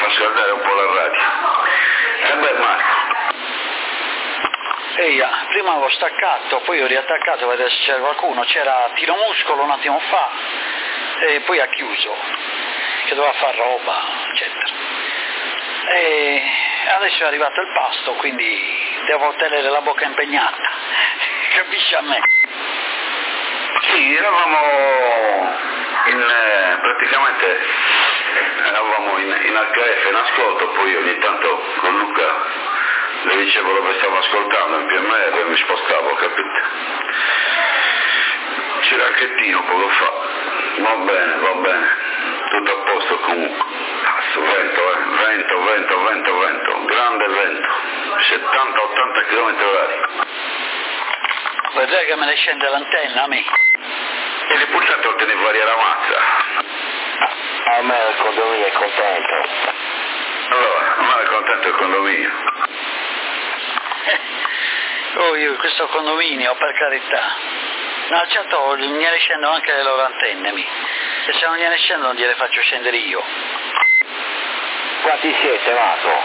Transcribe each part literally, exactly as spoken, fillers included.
fa scaldare un po' la radio. E beh Marco. Ehi, prima avevo staccato, poi ho riattaccato a vedere se c'era qualcuno, c'era Tiro Muscolo un attimo fa e poi ha chiuso, che doveva fare roba, eccetera. E adesso è arrivato il pasto, quindi devo tenere la bocca impegnata, capisci a me? Sì, eravamo in, eh, praticamente eravamo in, in H F in ascolto, poi ogni tanto con Luca le dicevo dove stavo ascoltando in P M R e mi spostavo, capito? C'era anche Tino poco fa, va bene, va bene, tutto a posto comunque. Cazzo, vento, eh, vento, vento, vento, vento, grande vento, settanta ottanta km orari. Vedrai che me ne scende l'antenna, amico. E le pulsate lo tenevo aria la mazza. A me il condominio è contento. Allora, a me è contento il condominio. Oh, io questo condominio, per carità. No, certo, gliene scendono anche le loro antenne, amico. E se non gliene scendono non gliele faccio scendere io. Quanti siete, Marco?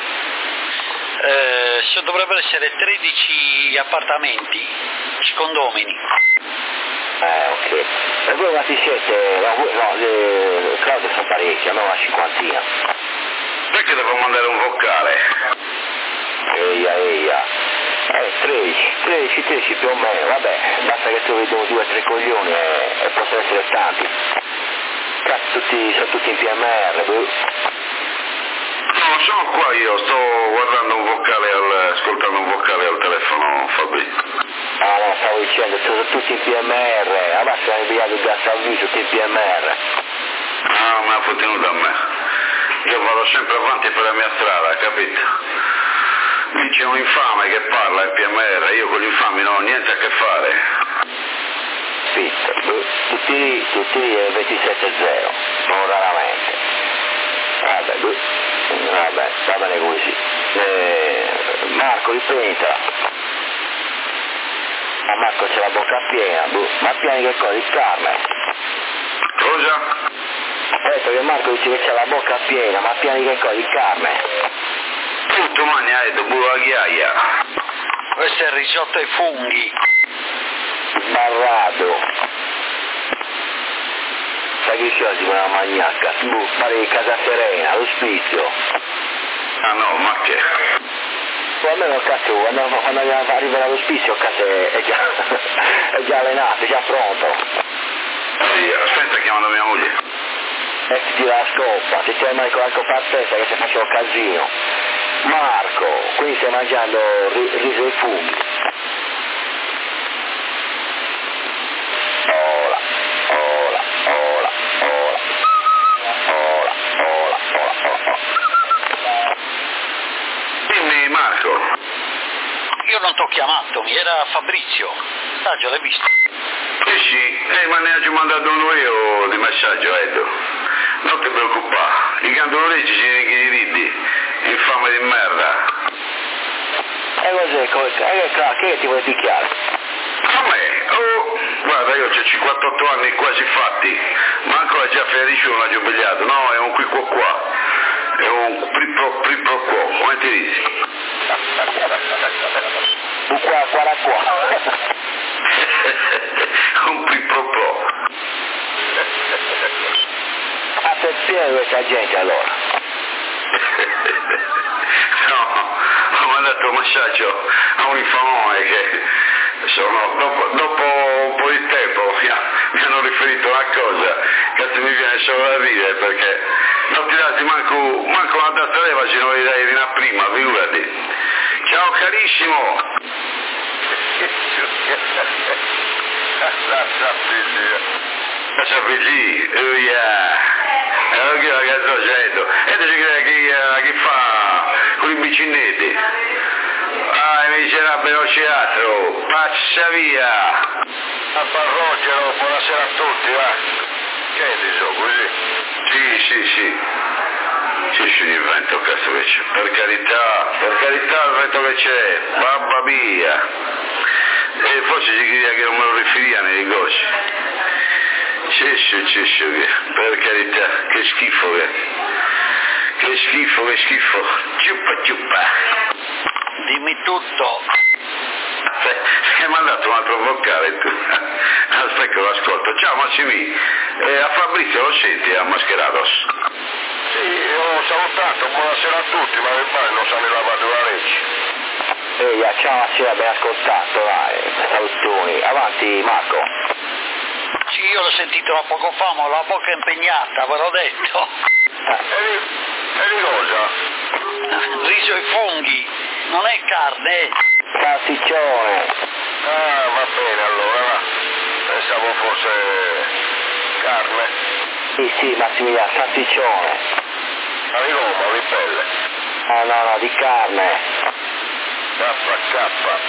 Eh, so, dovrebbero essere tredici appartamenti, condomini. Eh, ok. E voi quanti siete? No, voi, no le cose sono parecchie, a me una cinquantina. Perché devo mandare un vocale? Eia, eia. Eh, tredici, tredici, tredici più o meno, vabbè, basta che tu vediamo due o tre coglioni e, e possono essere tanti. Cazzo, tutti, sono tutti in P M R, boh. No, sono qua io, sto guardando un vocale, al, ascoltando un vocale al telefono Fabrizio. Ah no, stavo dicendo, sono tutti in P M R, adesso hai inviato il gas al viso, tutti in P M R. Ah, me l'ha fottenuto a me. Io vado sempre avanti per la mia strada, capito? Lì c'è un infame che parla in P M R, io con gli infami non ho niente a che fare. Sì, tutti lì, tutti lì è ventisette zero, non raramente. Vabbè, vabbè, va bene così. Eh, Marco, riprendila. Ma Marco c'è la bocca piena, ma pieni che cosa? Di carne? Cosa? Ho detto che Marco dice che c'è la bocca piena, ma pieni che cosa? Di carne? Tutto magna è bulla ghiaia. Questo è il risotto ai funghi. Barrado. Sai che c'è come una magnacca? Boh, pare di Casa Serena, l'ospizio. Ah no, ma che? O almeno cazzo, quando, quando arriva all'ospizio cazzo è, è, già, è già allenato, è già pronto. Sì, aspetta chiamando mia moglie. E ti tira la scopa, se c'è mai qualche pazzesca che si faceva un casino. Marco, qui stai mangiando ri- riso e funghi. Ola, ola, ola, ola, ola, ola, ola, ola. Dimmi Marco. Io non t'ho chiamato, mi era Fabrizio. Ah, già l'hai visto. Eh sì, eh, ma ne ho già mandato uno io di messaggio, Edo. Non ti preoccupare, i cantonoreggi ci ne chiedi ridi, infame di merda. E cos'è? Che, che, che ti vuoi picchiare? A me? Oh, guarda, io ho cinquantotto anni quasi fatti, ma ancora già Federico non ha giubilato, no, è un qui qua qua, è un pri pro pri pro quo, come ti dici? Un qua, qua, qua. Un pri pro pro. Attenzione a questa gente allora. No, ho mandato un messaggio a un infamone che sono, dopo, dopo un po' di tempo mi, ha, mi hanno riferito una cosa che mi viene solo da ridere perché non ti dati manco, manco una data leva se non li dai di una prima, figurati. Ciao carissimo! Sappi lì, oh yeah! E allora che la sto facendo? E tu ci credi che, che fa con i bicinetti? Ah, mi dicerebbe non c'è altro, passa via! A parrocchia, buonasera a tutti, va? Che dico, così? Sì, sì, sì. Sì, sì, il vento, cazzo che c'è. Per carità, per carità il vento che c'è, babba mia. E forse si credeva che non me lo riferivano i negozi. Sì, sì, sì, sì, per carità, che schifo che, Che schifo, che schifo. Ciuppa ciuppa. Dimmi tutto. Mi ha mandato un altro vocale tu. Aspetta che lo ascolto. Ciao Massimi, eh, a Fabrizio lo senti a Mascherados? Sì, ho salutato, buonasera a tutti, ma ormai non sanno lavato la legge. Ehi, ciao Massimo, ben ascoltato, vai, salutoni. Avanti Marco. Sì, io l'ho sentito da poco fa, ma ho la bocca impegnata, ve l'ho detto. Eh. E di, e di cosa? Riso e funghi, non è carne. Salsiccione. Ah, va bene allora, va. Pensavo fosse carne. Sì, sì, Massimiliano, salsiccione. Ma di gomma, di pelle. No, no, no, di carne. K K.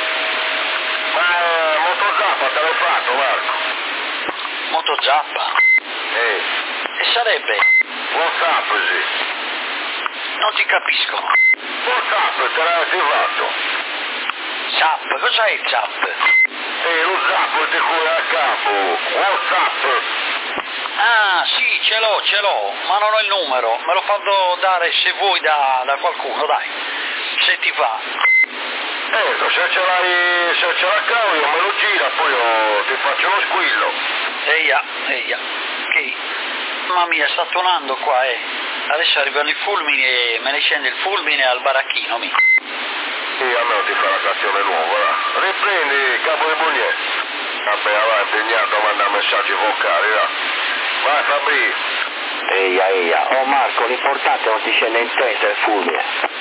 Ma eh, motozappa te l'hai fatto, Marco? Motozappa? Eh, E sarebbe? WhatsApp, sì. Non ti capisco. WhatsApp te l'hai fatto? Zap, cos'è il zap? Eh, lo zappo di cui a capo. WhatsApp. Ah, sì, ce l'ho, ce l'ho, ma non ho il numero. Me lo farò dare se vuoi da, da qualcuno, dai. Se ti va. Ecco, se ce l'hai, se ce l'ha Claudio me lo gira, poi io ti faccio uno squillo. Eia, eia, che... Mamma mia, sta tonando qua, eh. Adesso arrivano i fulmini e me ne scende il fulmine al baracchino, mi. Sì, almeno ti fa la canzone nuova, va. Riprendi Capo di Bugliè. Vabbè, va, impegnato a mandare messaggi vocali, va. Vai Fabri. Eia, eia. Oh Marco, l'importante non ti scende in testa il fulmine.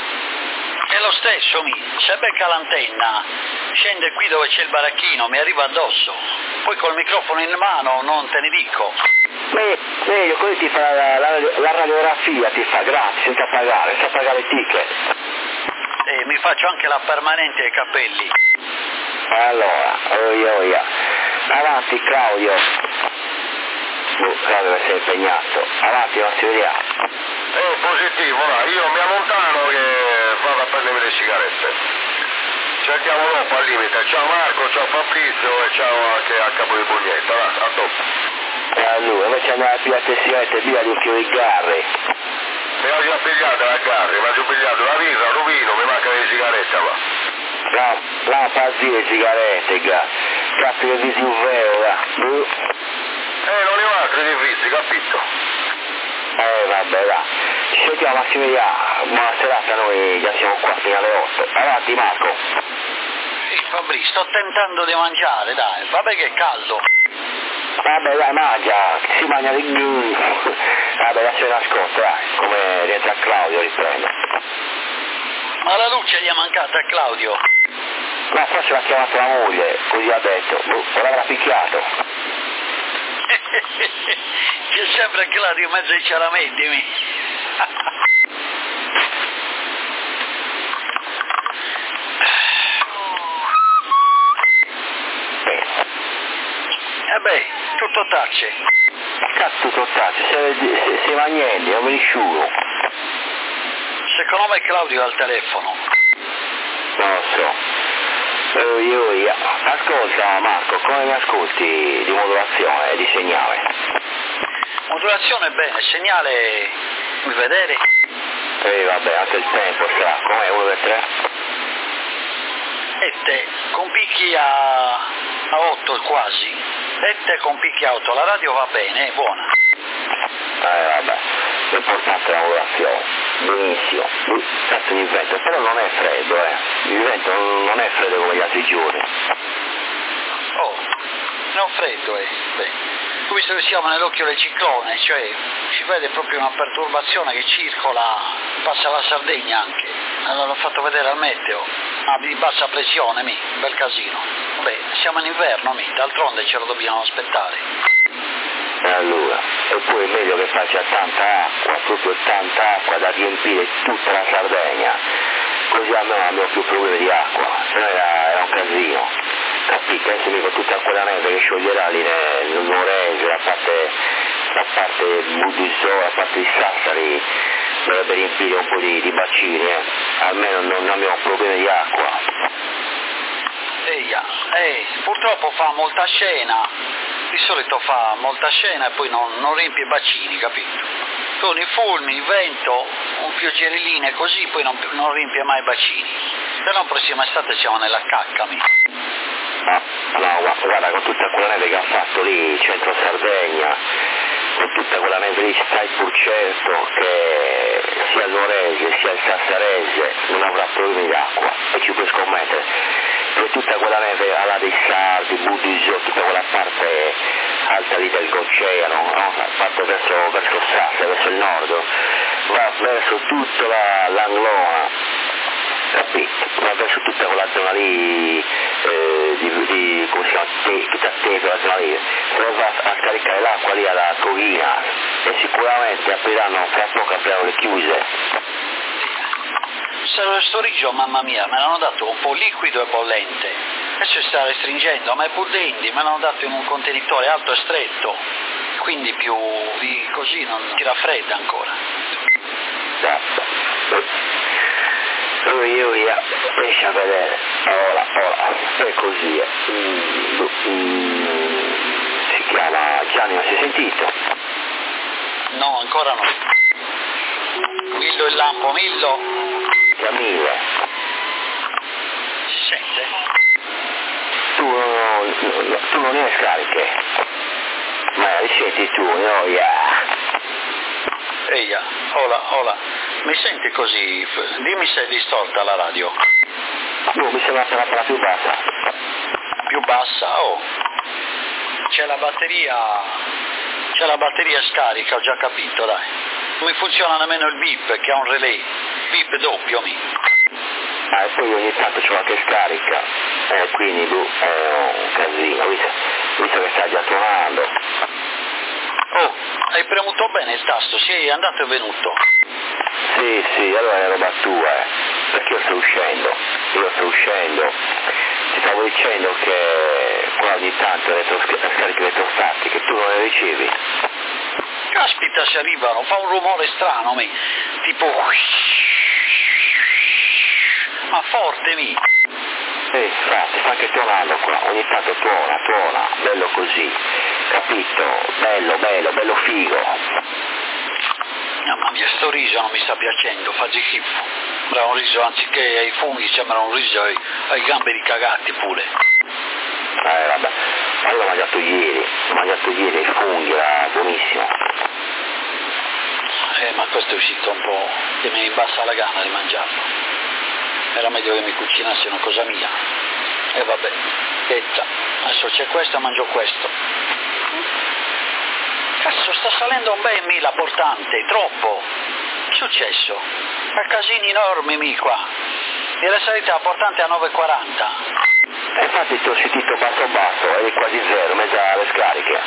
È lo stesso, mi. Se becca l'antenna, scende qui dove c'è il baracchino, mi arriva addosso. Poi col microfono in mano non te ne dico. Me- meglio, così ti fa la, la, la radiografia, ti fa gratis, senza pagare, senza pagare il ticket. E mi faccio anche la permanente ai capelli. Allora, oia, oia. Avanti Claudio. Oh, Claudio deve essere impegnato. Avanti, non si vediamo. Eh, positivo, va. Io mi allontano che vado a prendermi le sigarette. Ci andiamo dopo al limite. Ciao Marco, ciao Fabrizio e ciao anche a Capo di Buglietta, va, a dopo. E allora, invece andare a pigliare le sigarette, via di un chilo di garri. Mi ho già pigliato la carne, mi ho già pigliato la birra, lo vino, mi manca le sigarette, va. No, no, fa dire le sigarette, ga. Cazzo che visi un vero, ga. Uh. Eh, non ne ho altri di vizi, capito? Eh, vabbè, va. Ci sentiamo Massimiliano. Buona serata, noi già siamo qua fino alle otto. Avanti Marco. Sì, Fabri, sto tentando di mangiare, dai. Vabbè che è caldo. Vabbè, dai, mangia. Si mangia di... Vabbè, lascia nascosto, dai. Come rientra Claudio, riprende. Ma la luce gli è mancata a Claudio. No, forse l'ha chiamato la moglie, così ha detto. Boh, o l'avrà picchiato. C'è sempre Claudio in mezzo ai ciarametti, mi. E beh, tutto tace. Cazzo, tutto tace, sei, sei magnelli, non mi risciugo. Secondo me Claudio è al telefono. Non lo so. Oi, oi. Ascolta Marco, come mi ascolti di modulazione e di segnale? Modulazione bene, segnale... vuoi vedere? E vabbè, anche il tempo sarà, com'è? uno, due, tre? E te, con picchi a... a otto quasi. E te con picchi a otto, la radio va bene, è buona. Eh vabbè, l'importante è la modulazione. Benissimo. Cazzo di vento, però non è freddo, eh. Il vento non è freddo come gli altri giorni. Oh, non freddo, eh. Beh, ho visto che siamo nell'occhio del ciclone, cioè si vede proprio una perturbazione che circola, passa la Sardegna anche. Allora l'ho fatto vedere al meteo. Ah, di bassa pressione, mi, bel casino. Beh, siamo in inverno, mi, d'altronde ce lo dobbiamo aspettare. E allora, e poi è meglio che faccia tanta acqua, proprio tanta acqua da riempire tutta la Sardegna, così almeno non abbiamo più problemi di acqua, se no era, era un casino. Capito? Adesso mi con tutta quella neve che scioglierà lì nel Nuorese, la parte, la parte Budisò, la parte di Sassari, dovrebbe riempire un po' di, di bacini, eh. Almeno non, non abbiamo problemi di acqua. Eia, eh, purtroppo fa molta scena, di solito fa molta scena e poi non, non riempie i bacini, capito? Con i fulmini, il vento, un pioggerilline così, poi non, non riempie mai i bacini. Se no prossima estate siamo nella cacca, mi. No, no, guarda, con tutta quella neve che ha fatto lì, centro Sardegna, con tutta quella neve lì stai pur certo che sia l'Orese sia il Sassarese non avrà problemi d'acqua, e ci puoi scommettere, per tutta quella neve alla dei Sardi, Buddisio, tutta quella parte alta lì del Goceano, no? Parte verso, verso Sassari, verso il nord, va verso tutta la, l'Anglona, capito? Va verso tutta quella zona lì, eh, di, di, come si chiama, te, tutta te, quella zona lì, poi va a scaricare l'acqua lì alla Covina e sicuramente apriranno, fra poco apriranno le chiuse. Sto riso, mamma mia, me l'hanno dato un po' liquido e bollente, adesso si sta restringendo, ma è buddendi, me l'hanno dato in un contenitore alto e stretto, quindi più di così non ti raffredda ancora. Lui io via, riesci a vedere, ora, ora, è così, eh. mm, mm, si chiama Gianni, non si è sentito? No, ancora no. Millo il lampo, Millo. Camille. Si sente? Tu non, non, tu non hai scariche, ma li senti tu, no? Yeah. Eia, ola, ola, mi senti così? Dimmi se è distorta la radio. No, mi sembra appena appena più bassa. Più bassa? Oh, c'è la batteria, c'è la batteria scarica, ho già capito, dai. Non mi funziona nemmeno il bip, che ha un relay, bip doppio, mi. Ah, e poi ogni tanto c'è qualche scarica, eh, quindi boh, è un casino, visto, visto che sta già suonando. Oh, hai premuto bene il tasto, sei andato e venuto. Sì, sì, allora è roba tua, eh, perché io sto uscendo, io sto uscendo, ti stavo dicendo che qua ogni tanto le scariche elettrostatiche, tu non le ricevi. Caspita, se arrivano, fa un rumore strano, mi, tipo, ma forte, mi. Eh, infatti, sta anche tuonando qua, ogni tanto tuona, tuona, bello così, capito? Bello, bello, bello figo. Mamma mia, sto riso non mi sta piacendo, fa di schifo. Sembra un riso, anziché ai funghi, sembra un riso ai, ai gamberi cagati pure. Eh, vabbè, ma io l'ho mangiato ieri, l'ho mangiato ieri, i funghi, era buonissimo. Eh, ma questo è uscito un po', che mi bassa la gana di mangiarlo. Era meglio che mi cucinassi una cosa mia. E vabbè, detta, adesso c'è questo e mangio questo. Cazzo, sta salendo un bel mila portante, troppo. Che è successo? Fa casini enormi mi qua. Era salita la portante a nove e quaranta. E infatti ti ho sentito basso basso, eri quasi zero, mezza alle scariche.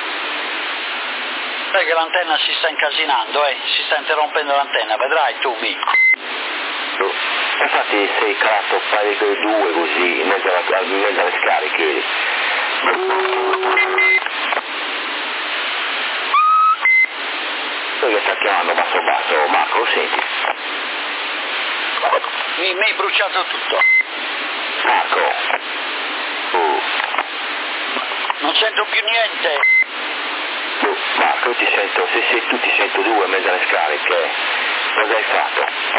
Sai che l'antenna si sta incasinando, eh? Si sta interrompendo l'antenna, vedrai tu mi. Infatti sei calato un paio di due così, in mezzo, alla, in mezzo alle scariche. Poi che sta chiamando basso basso, Marco, lo senti? Mi, mi hai bruciato tutto. Marco. Uh. Non sento più niente. Uh, Marco, io ti sento, se sei tu ti sento due in mezzo alle scariche. Cosa hai fatto?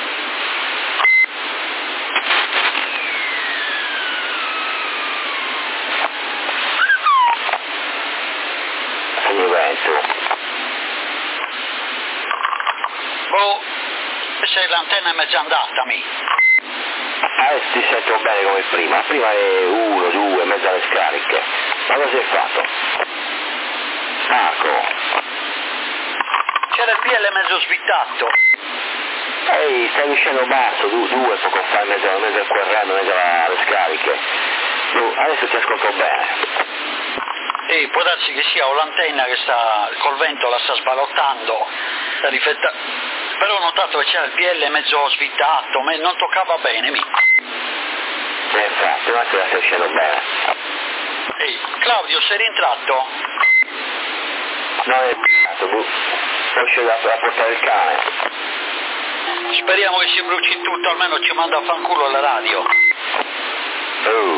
Oh, se l'antenna è mezza andata, mi. Adesso ti sento bene come prima, prima è uno, due, mezzo alle scariche. Ma cosa hai fatto? Marco. C'era il P L mezzo svittato. Ehi, stai uscendo basso, du, due poco fa, in mezzo, mezzo al querrello, in mezzo alle scariche. Du, adesso ti ascolto bene. E può darsi che sia o l'antenna che sta, col vento la sta sbalottando, sta rifletta... Però ho notato che c'era il P L mezzo svittato, ma non toccava bene, mi. E infatti, ma te la stai uscendo bene. Ehi, Claudio, sei rientrato? No, è rientrato, bu. Sono uscito a, a portare il cane. Speriamo che si bruci tutto, almeno ci manda a fanculo la radio. Uh.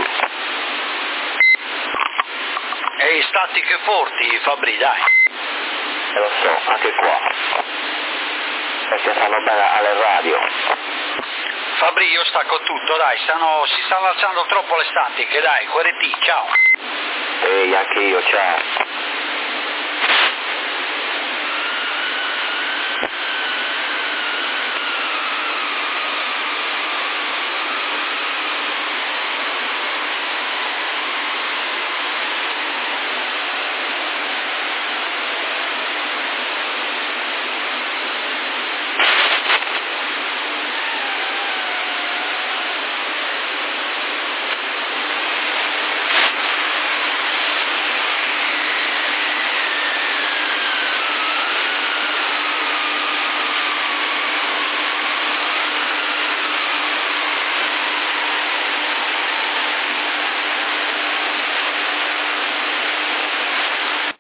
Ehi, statiche forti, Fabri, dai. E lo so, anche qua. Perché che fanno bene alle radio. Fabri, io stacco tutto, dai, stanno, si stanno alzando troppo le statiche, dai, Q R T, ciao. Ehi, anche io, ciao.